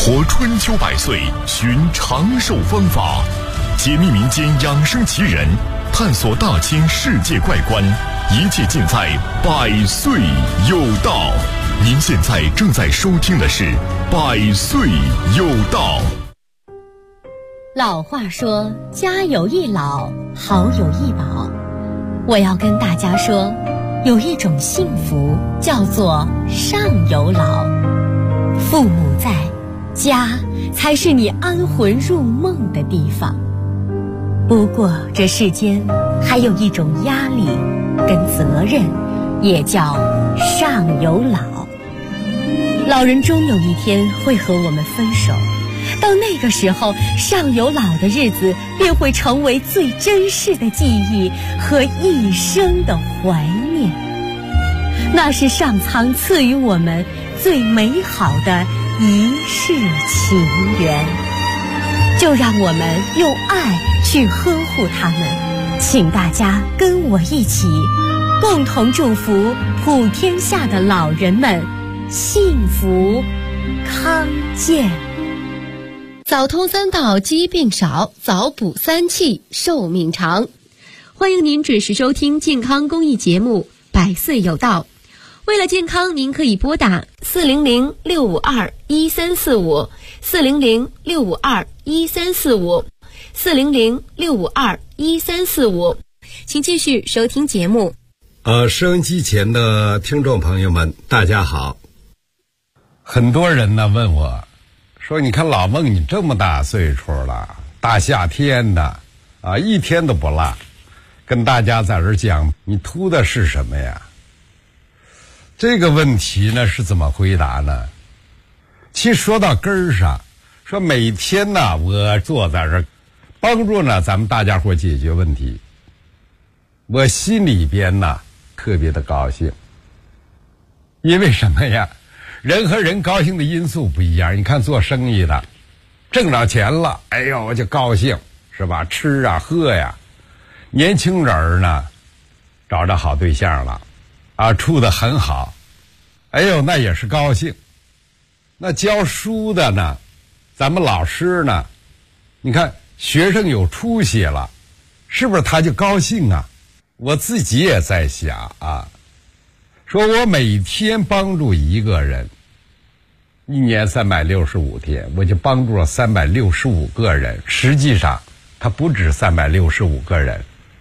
活春秋百岁，寻长寿方法，解密民间养生奇人，探索大千世界怪观，一切尽在百岁有道。您现在正在收听的是百岁有道。 老话说，家有一老，好有一宝。我要跟大家说，有一种幸福叫做上有老。父母在，家才是你安魂入梦的地方。不过这世间还有一种压力跟责任，也叫上有老。老人终有一天会和我们分手，到那个时候，上有老的日子便会成为最珍视的记忆和一生的怀念。那是上苍赐予我们最美好的一世情缘，就让我们用爱去呵护他们。请大家跟我一起，共同祝福普天下的老人们幸福康健。 早通三道，疾病少；早补三气，寿命长。欢迎您准时收听健康公益节目《百岁有道》。为了健康，您可以拨打400-652-1345、400-652-1345、400-652-1345。请继续收听节目。 收音机前的听众朋友们，大家好。很多人呢问我，说你看老孟你这么大岁数了，大夏天的啊，一天都不落，跟大家在这讲，你图的是什么呀？这个问题呢是怎么回答呢？其实说到根儿上，说每天呢我坐在这儿帮助呢咱们大家伙解决问题，我心里边呢特别的高兴。因为什么呀？人和人高兴的因素不一样。你看做生意的挣着钱了，哎呦我就高兴，是吧？吃啊喝呀。年轻人呢找着好对象了啊，处得很好，哎呦那也是高兴。那教书的呢，咱们老师呢，你看学生有出息了，是不是他就高兴啊？我自己也在想啊，说我每天帮助一个人，一年365天，我就帮助了365个人。实际上他不止365个人，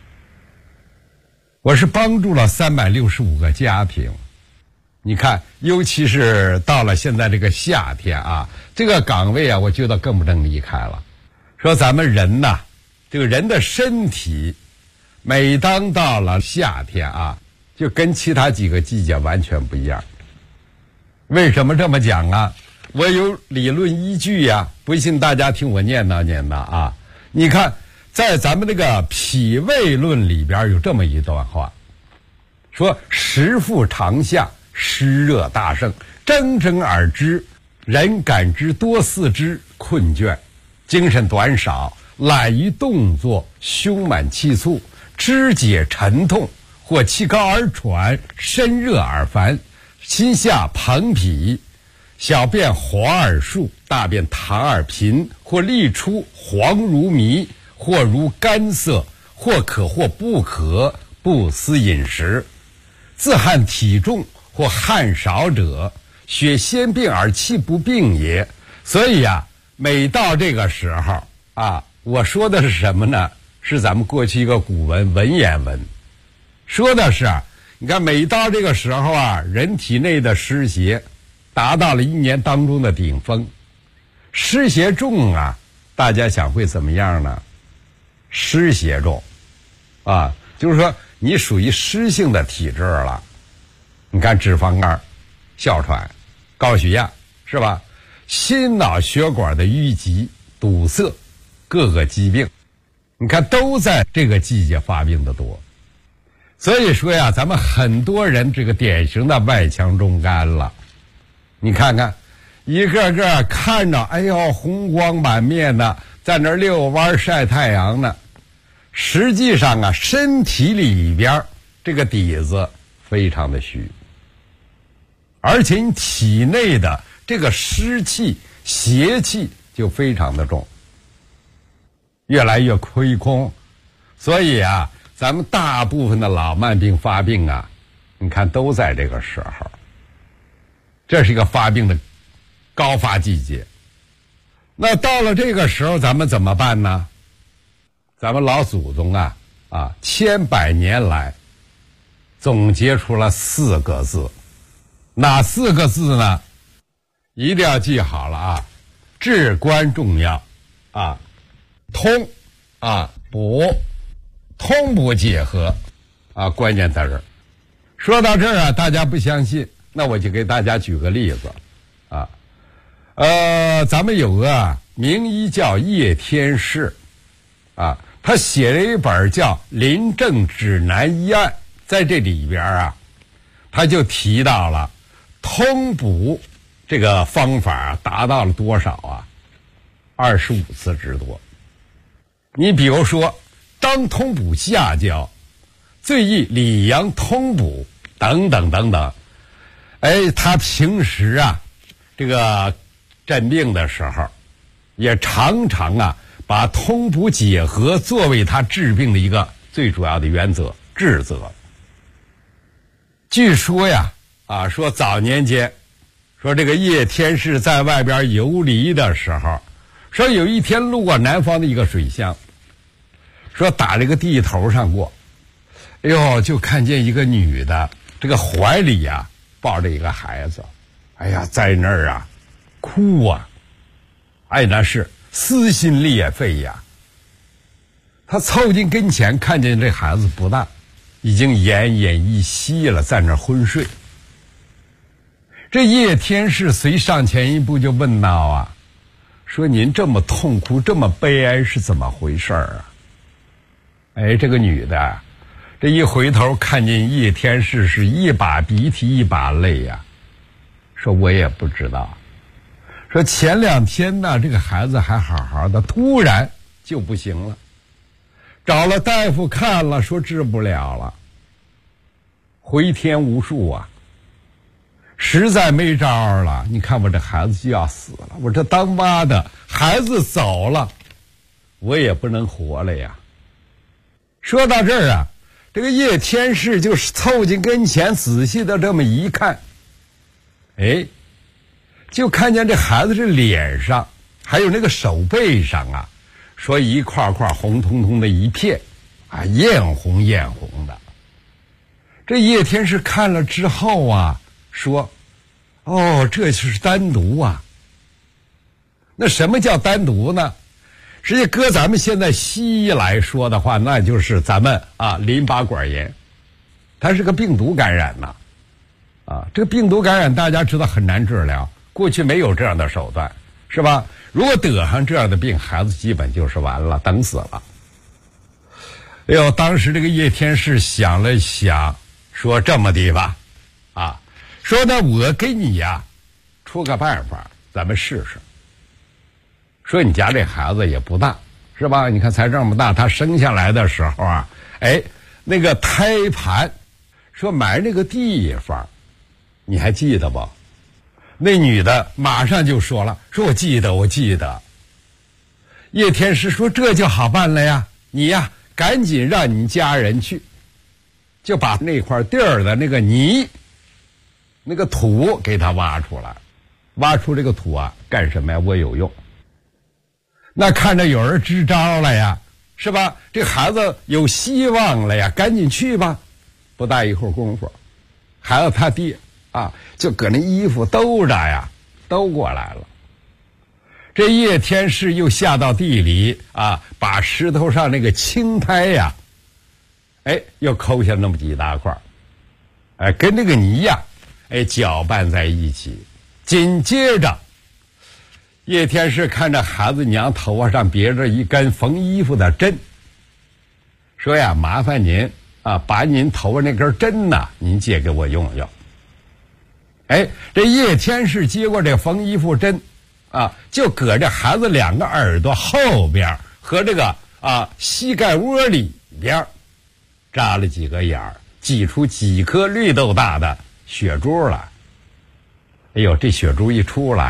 我是帮助了365个家庭。你看，尤其是到了现在这个夏天啊，这个岗位啊，我觉得更不能离开了。说咱们人呐，这个人的身体每当到了夏天啊，就跟其他几个季节完全不一样。为什么这么讲啊？我有理论依据呀，不信大家听我念叨念叨啊。你看在咱们这个脾胃论里边有这么一段话，说时腹长夏，湿热大盛，蒸蒸而之，人感之多四肢困倦，精神短少，懒于动作，胸满气促，肢节沉痛，或气高而喘，身热而烦，心下膨痞，小便滑而数，大便溏而频，或沥出黄如糜，或如干涩，或可或不可，不思饮食，自汗体重，或汗少者，血先病而气不病也。所以啊，每到这个时候啊，我说的是什么呢？是咱们过去一个古文文言文，说的是你看每到这个时候啊，人体内的湿邪达到了一年当中的顶峰。湿邪重啊，大家想会怎么样呢？湿邪重啊，就是说你属于湿性的体质了。你看脂肪肝、哮喘、高血压，是吧？心脑血管的淤积、堵塞，各个疾病你看都在这个季节发病的多。所以说呀，咱们很多人这个典型的外强中干了。你看看一个个看着哎呦红光满面的，在那遛弯晒太阳呢，实际上啊身体里边这个底子非常的虚，而且你体内的这个湿气邪气就非常的重，越来越亏空。所以啊，咱们大部分的老慢病发病啊，你看都在这个时候，这是一个发病的高发季节。那到了这个时候咱们怎么办呢？咱们老祖宗啊千百年来总结出了4个字，哪4个字呢？一定要记好了啊，至关重要啊，通啊补，通补结合啊，关键在这儿。说到这儿啊，大家不相信，那我就给大家举个例子啊。咱们有个名医叫叶天士啊，他写了一本叫《临症指南医案》，在这里边啊，他就提到了通补这个方法达到了多少啊？25次之多。你比如说，当通补下焦，最宜里阳通补等等等等。他平时啊，这个诊病的时候，也常常啊把通补结合作为他治病的一个最主要的原则治则。据说呀，说早年间，说这个叶天士在外边游离的时候，说有一天路过南方的一个水乡，说打这个地头上过，就看见一个女的，这个怀里抱着一个孩子，在那儿哭啊，那是撕心裂肺呀。他凑近跟前，看见这孩子不大，已经奄奄一息了，在那儿昏睡。这叶天士随上前一步就问道说您这么痛苦，这么悲哀是怎么回事啊？这个女的这一回头看见叶天士，是一把鼻涕一把泪说我也不知道，说前2天呢，这个孩子还好好的，突然就不行了，找了大夫看了，说治不了了，回天无术实在没招了。你看我这孩子就要死了，我这当妈的孩子走了，我也不能活了呀。说到这儿这个叶天士就是凑近跟前，仔细的这么一看，就看见这孩子这脸上还有那个手背上说一块块红彤彤的一片艳红艳红的。这叶天士看了之后说这就是丹毒那什么叫丹毒呢？实际搁咱们现在西医来说的话，那就是咱们淋巴管炎，它是个病毒感染这个病毒感染大家知道很难治疗，过去没有这样的手段，是吧？如果得上这样的病，孩子基本就是完了，等死了。当时这个叶天士想了想，说这么的吧说呢，我给你出个办法，咱们试试。说你家这孩子也不大，是吧？你看才这么大，他生下来的时候那个胎盘，说埋那个地方，你还记得不？那女的马上就说了，说我记得。叶天士说这就好办了呀，你赶紧让你家人去，就把那块地儿的那个泥那个土给他挖出来，挖出这个土干什么呀？我有用。那看着有人支招了呀，是吧？这孩子有希望了呀，赶紧去吧。不大一会儿功夫，孩子他爹就搁那衣服兜着兜过来了。这叶天士又下到地里把石头上那个青苔又抠下那么几大块跟那个泥搅拌在一起。紧接着叶天士看着孩子娘头发上别着一根缝衣服的针，说麻烦您把您头发那根针您借给我用用。这叶天士接过这缝衣服针就搁这孩子2个耳朵后边和这个膝盖窝里边扎了几个眼儿，挤出几颗绿豆大的血珠来。这血珠一出来，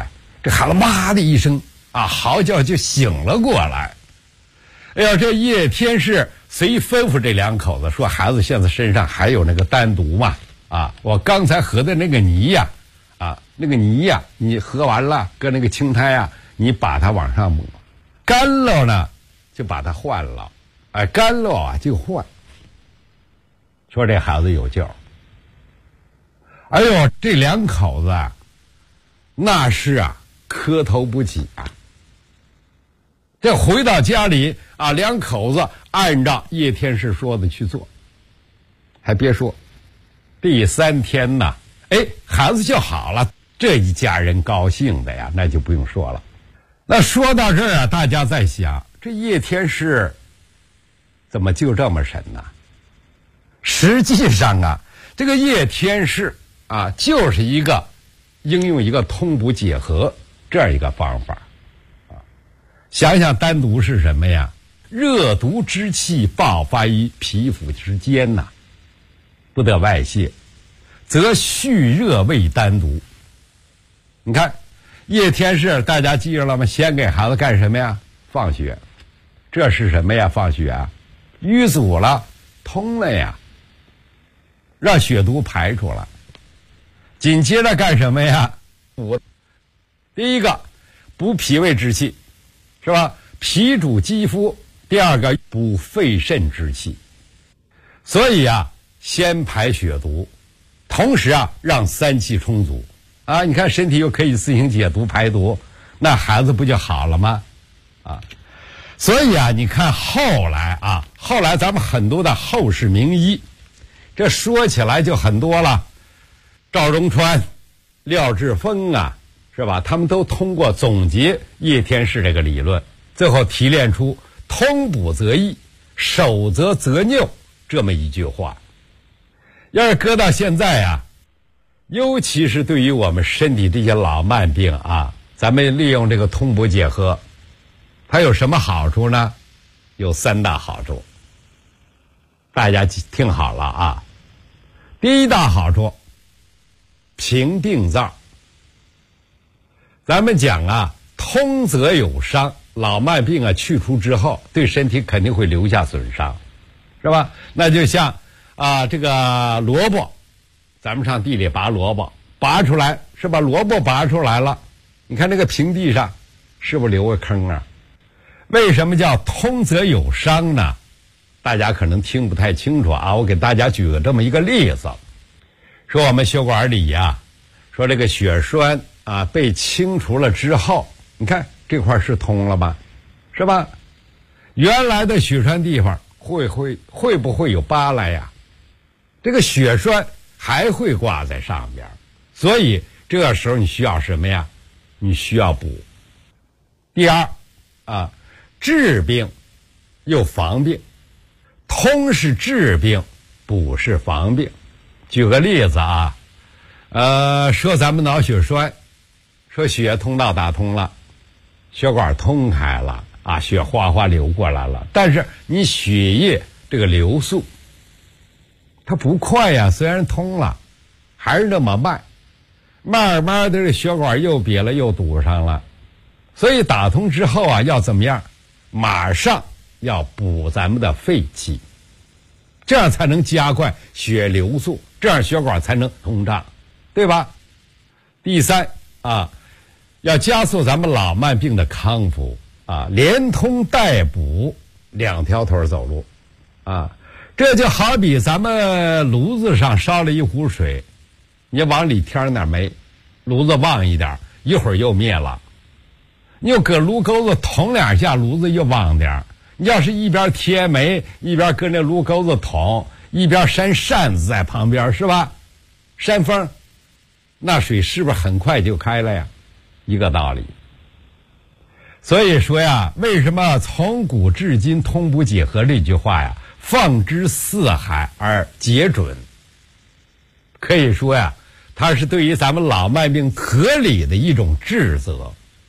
这孩子哇的一声啊，嚎叫就醒了过来。哎呀，这叶天士随吩咐这两口子说：“孩子现在身上还有那个丹毒嘛？啊，我刚才喝的那个泥呀，那个泥呀，你喝完了，搁那个青苔呀，你把它往上抹，干了呢，就把它换了。哎，干了啊就换。”说这孩子有救。哎呦，这两口子啊，那是啊，磕头不起啊。这回到家里啊，两口子按照叶天士说的去做，还别说，第3天呢，哎，孩子就好了，这一家人高兴的呀，那就不用说了。那说到这儿啊，大家在想，这叶天士怎么就这么神呢？实际上啊，这个叶天士啊，就是应用一个通补解合这样一个方法。想想丹毒是什么呀？热毒之气爆发于皮肤之间呐，不得外泄，则蓄热为丹毒。你看叶天士，大家记着了吗？先给孩子干什么呀？放血。这是什么呀？放血啊，淤阻了，通了呀，让血毒排出来。紧接着干什么呀？补。第一个补脾胃之气，是吧？脾主肌肤。第二个补肺肾之气。所以啊，先排血毒，同时啊，让3气充足啊。你看身体又可以自行解毒排毒，那孩子不就好了吗？啊，所以啊，你看后来咱们很多的后世名医，这说起来就很多了。赵荣川、廖志峰啊，是吧？他们都通过总结叶天士这个理论，最后提炼出通补则益，守则拗这么一句话。要是搁到现在啊，尤其是对于我们身体这些老慢病啊，咱们利用这个通补解合，它有什么好处呢？有3大好处，大家听好了啊。第一大好处，平病灶。咱们讲啊，通则有伤，老慢病啊去除之后，对身体肯定会留下损伤，是吧？那就像这个萝卜，咱们上地里拔萝卜，拔出来是把萝卜拔出来了，你看那个平地上是不是留个坑啊？为什么叫通则有伤呢？大家可能听不太清楚啊，我给大家举个这么一个例子。说我们血管里呀，说这个血栓啊被清除了之后，你看这块是通了吧，是吧？原来的血栓地方会不会有疤来呀？这个血栓还会挂在上边，所以这个时候你需要什么呀？你需要补。第二啊，治病又防病，通是治病，补是防病。举个例子啊，说咱们脑血栓，说血通道打通了，血管通开了啊，血哗哗流过来了，但是你血液这个流速它不快呀，虽然通了还是那么慢，慢慢的这血管又瘪了又堵上了。所以打通之后啊，要怎么样？马上要补咱们的肺气，这样才能加快血流速，这样血管才能通畅，对吧？第三啊，要加速咱们老慢病的康复啊，连通带补，2条腿走路啊。这就好比咱们炉子上烧了一壶水，你往里添点煤，炉子旺一点，一会儿又灭了。你又搁炉钩子捅2下，炉子又旺点。你要是一边贴煤，一边跟着炉钩子捅，一边扇扇子在旁边，是吧？扇风，那水是不是很快就开了呀？一个道理。所以说呀，为什么从古至今通补解合这句话呀，放之四海而皆准？可以说呀，它是对于咱们老慢病合理的一种治责。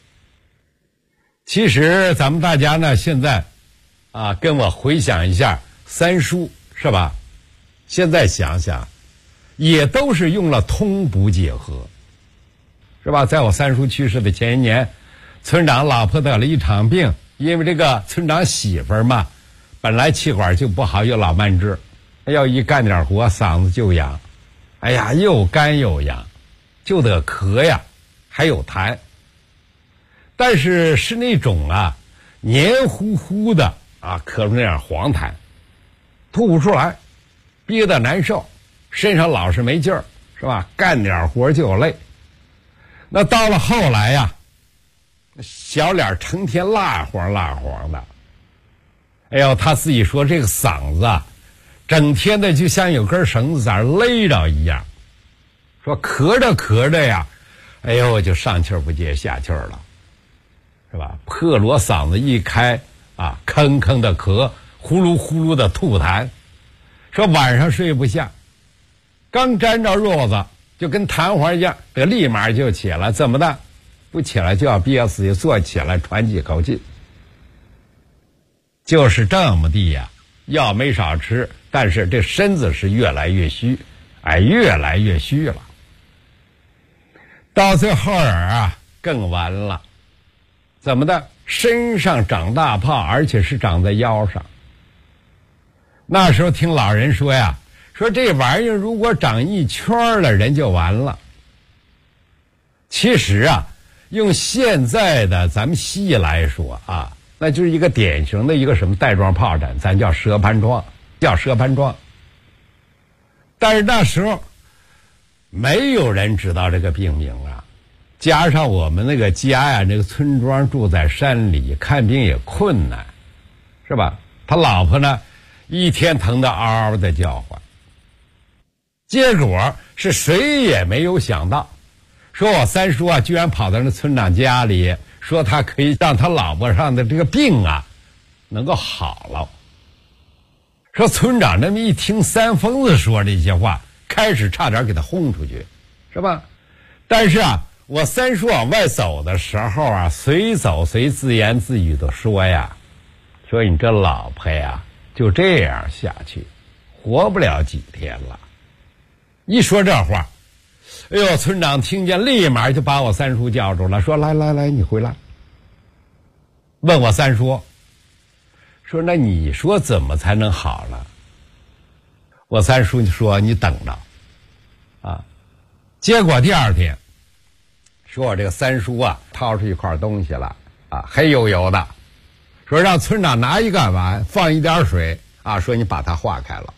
其实咱们大家呢，现在跟我回想一下三书，是吧？现在想想，也都是用了通补解合， 是吧？在我三叔去世的前一年，村长老婆得了一场病，因为这个村长媳妇儿嘛，本来气管就不好，有老慢支，要一干点活嗓子就痒，哎呀，又干又痒，就得咳呀，还有痰。但是是那种啊黏糊糊的啊，咳出那样黄痰，吐不出来，憋得难受，身上老是没劲儿，是吧？干点活就累。那到了后来呀，小脸成天蜡黄蜡黄的，哎呦，他自己说这个嗓子啊，整天的就像有根绳子在那勒着一样，说咳着咳着呀，哎呦，就上气儿不接下气儿了，是吧？破锣嗓子一开啊，吭吭的咳，呼噜呼噜的吐痰，说晚上睡不下，刚沾着褥子就跟弹簧一样，得立马就起来，怎么的？不起来就要憋死，坐起来喘几口气，就是这么地呀。药没少吃，但是这身子是越来越虚，哎，越来越虚了。到最后啊，更完了，怎么的？身上长大泡，而且是长在腰上。那时候听老人说呀，说这玩意儿如果长一圈了，人就完了。其实啊，用现在的咱们西医来说啊，那就是一个典型的一个什么带状疱疹，咱叫蛇盘疮，叫蛇盘疮。但是那时候没有人知道这个病名啊，加上我们那个家呀，这个村庄住在山里，看病也困难，是吧？他老婆呢，一天疼得嗷嗷的叫唤。结果是谁也没有想到，说我三叔啊，居然跑到那村长家里，说他可以让他老婆上的这个病啊能够好了。说村长这么一听三疯子说这些话，开始差点给他轰出去，是吧？但是啊，我三叔往外走的时候啊，随走随自言自语的说呀，说你这老婆呀就这样下去，活不了几天了。一说这话，哎呦，村长听见立马就把我三叔叫住了，说来来来，你回来。问我三叔，说那你说怎么才能好了？我三叔就说你等着啊。结果第二天，说我这个三叔啊掏出一块东西来啊，黑油油的，说让村长拿一个碗放一点水啊，说你把它化开了。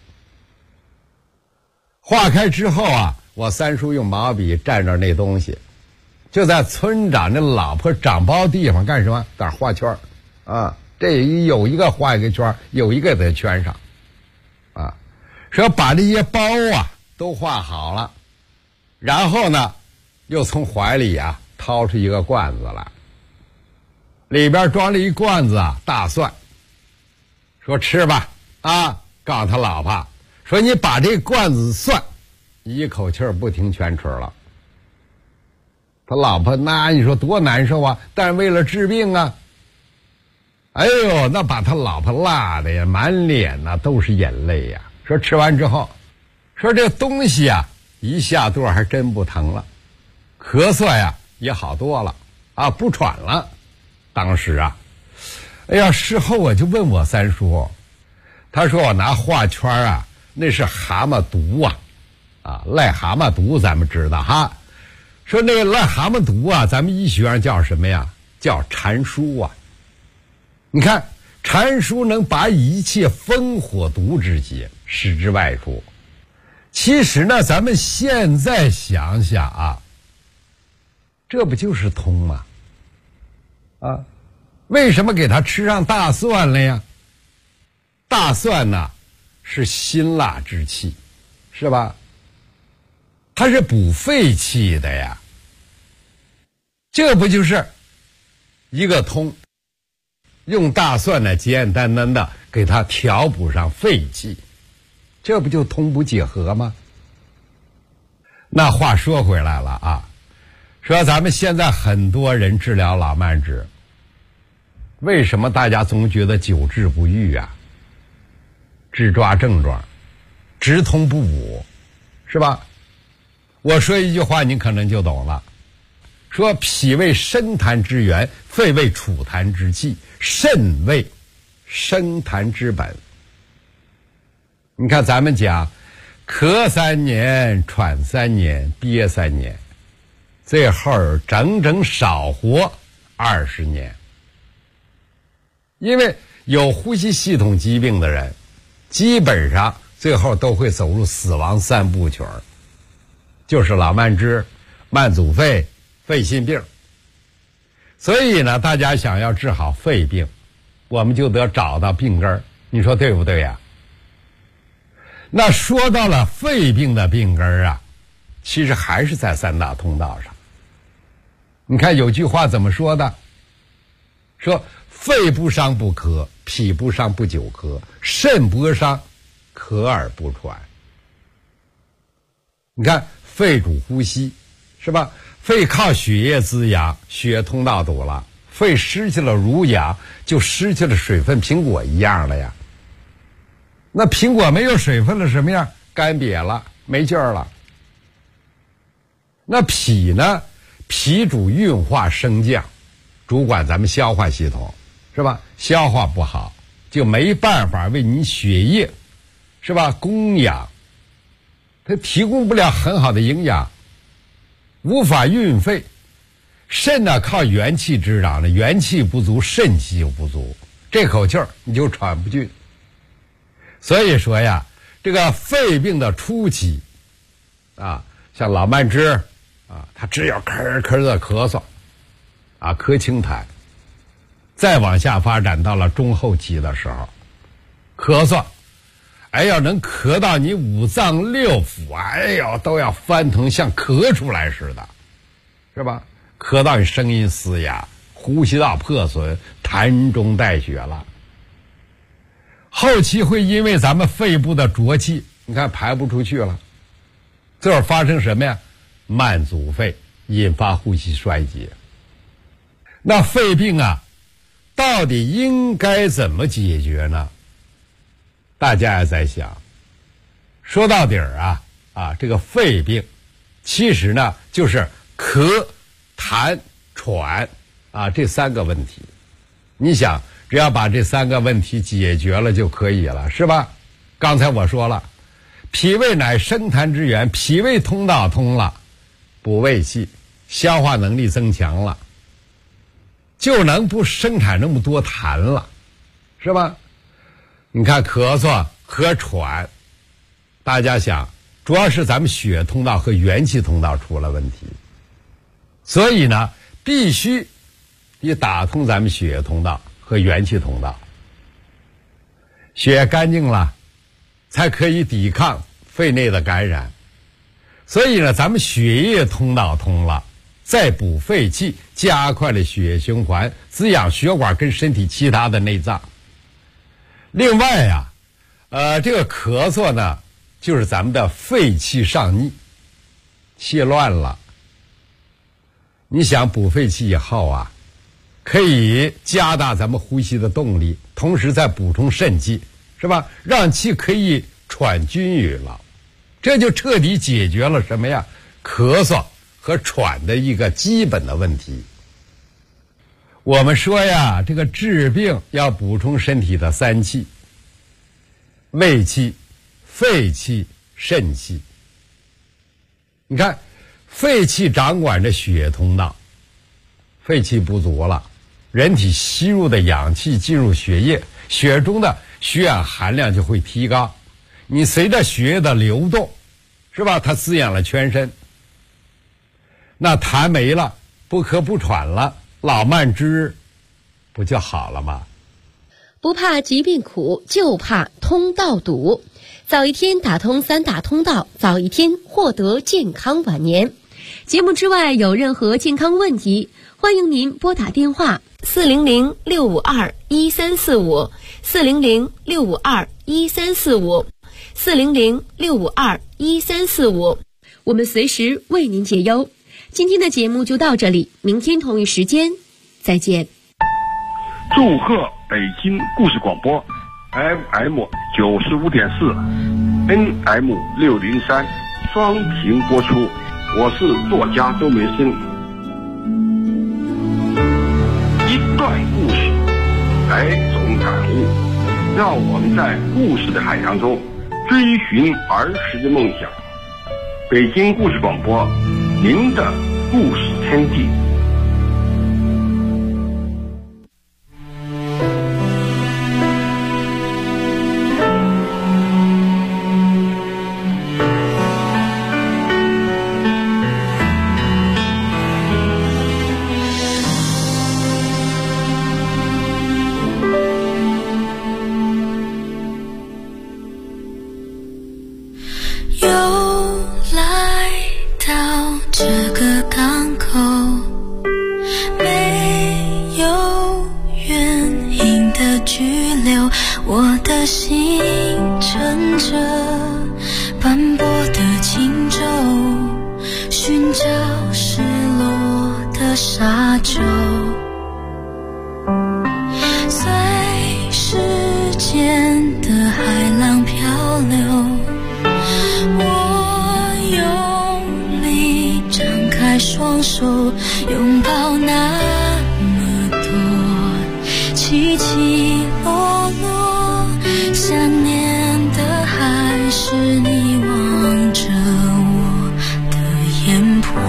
化开之后啊，我三叔用毛笔蘸着那东西，就在村长那老婆长包地方干什么？在那画圈啊，这有一个画一个圈，有一个得圈上啊。说把这些包啊都画好了，然后呢又从怀里啊掏出一个罐子来，里边装了一罐子啊大蒜，说吃吧啊，告诉他老婆说你把这罐子蒜一口气儿不停全吃了。他老婆那你说多难受啊，但是为了治病啊，哎呦，那把他老婆辣的呀，满脸呐都是眼泪呀。说吃完之后，说这东西啊一下肚还真不疼了，咳嗽呀也好多了啊，不喘了。当时啊，哎呀，事后我就问我三叔，他说我拿画圈啊，那是蛤蟆毒啊，啊，癞蛤蟆毒咱们知道哈。说那个癞蛤蟆毒啊，咱们医学上叫什么呀？叫蟾疏啊。你看蟾疏能把一切风火毒之邪使之外出。其实呢，咱们现在想想啊，这不就是通吗？啊，为什么给他吃上大蒜了呀？大蒜呢是辛辣之气，是吧？它是补肺气的呀，这不就是一个通？用大蒜呢简简单单的给它调补上肺气，这不就通补结合吗？那话说回来了啊，说咱们现在很多人治疗老慢支，为什么大家总觉得久治不愈啊？只抓症状，直通不补，是吧？我说一句话你可能就懂了， 说脾为生痰之源，肺为储痰之器，肾为生痰之本。你看咱们讲咳3年，喘3年，憋3年，最后整整少活20年。因为有呼吸系统疾病的人，基本上最后都会走入死亡3部曲，就是老慢支、慢阻肺、肺心病。所以呢，大家想要治好肺病，我们就得找到病根儿，你说对不对呀？那说到了肺病的病根儿啊，其实还是在3大通道上。你看有句话怎么说的？说肺不伤不咳，脾不伤不久咳，肾不伤咳而不喘。你看肺主呼吸，是吧？肺靠血液滋养，血液通道堵了，肺失去了濡养，就失去了水分，苹果一样了呀。那苹果没有水分了什么样？干瘪了，没劲儿了。那脾呢？脾主运化升降，主管咱们消化系统，是吧？消化不好，就没办法为你血液，是吧？供养，它提供不了很好的营养，无法运肺。肾呢靠元气之长的，元气不足，肾气就不足，这口气儿你就喘不进。所以说呀，这个肺病的初期啊，像老慢支啊，他只有咳咳的咳嗽啊，咳清痰。再往下发展到了中后期的时候，咳嗽，哎呀，能咳到你5脏6腑，哎呦，都要翻腾，像咳出来似的，是吧？咳到你声音嘶哑，呼吸道破损，痰中带血了。后期会因为咱们肺部的浊气，你看排不出去了，最后发生什么呀？慢阻肺，引发呼吸衰竭。那肺病啊，到底应该怎么解决呢？大家也在想，说到底儿啊，这个肺病其实呢就是咳、痰、喘啊这3个问题。你想，只要把这3个问题解决了就可以了，是吧？刚才我说了，脾胃乃生痰之源，脾胃通道通了，补胃气，消化能力增强了，就能不生产那么多痰了，是吧？你看咳嗽和喘，大家想，主要是咱们血通道和元气通道出了问题，所以呢，必须得打通咱们血液通道和元气通道，血干净了，才可以抵抗肺内的感染。所以呢，咱们血液通道通了，再补肺气，加快了血液循环，滋养血管跟身体其他的内脏。另外呀，这个咳嗽呢，就是咱们的肺气上逆，气乱了。你想补肺气以后啊，可以加大咱们呼吸的动力，同时再补充肾气，是吧？让气可以喘均匀了，这就彻底解决了什么呀？咳嗽和喘的一个基本的问题。我们说呀，这个治病要补充身体的3气：胃气、肺气、肾气。你看，肺气掌管着血液通道，肺气不足了，人体吸入的氧气进入血液，血中的血氧含量就会提高。你随着血液的流动，是吧？它滋养了全身。那痰没了，不咳不喘了，老慢支不就好了吗？ 不怕疾病苦，就怕通道堵。早一天打通3大通道，早一天获得健康晚年。节目之外有任何健康问题，欢迎您拨打电话400-652-1345 400-652-1345 400-652-1345，我们随时为您解忧。今天的节目就到这里，明天同一时间再见。 祝贺北京故事广播 FM 95.4 NM 603双频播出，我是作家周梅生。 让我们在故事的海洋中追寻儿时的梦想。北京故事广播，您的故事天地。 我的心乘着斑驳的轻舟，寻找失落的沙洲，随时间的海浪漂流，我用力张开双手，拥抱那么多起起落落，想念的还是你望着我的眼波。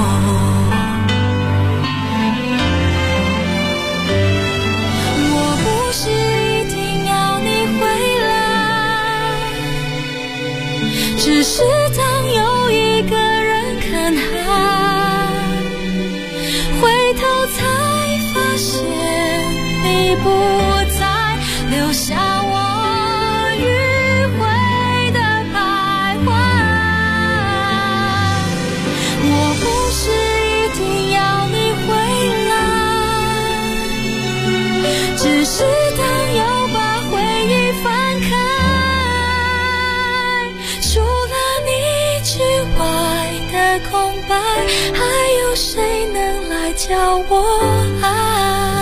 我不是一定要你回来，只是当有一个人看海，回头才发现你不再留下我迂回的徘徊。我不是一定要你回来，只是当又把回忆翻开，除了你之外的空白，还有谁能来教我爱？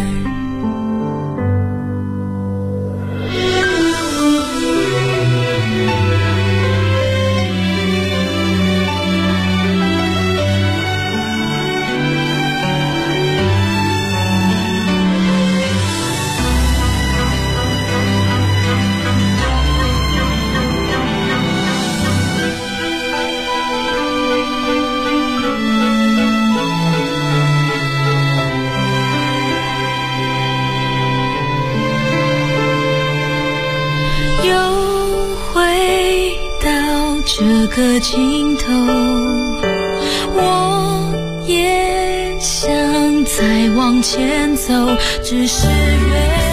这个尽头，我也想再往前走，只是越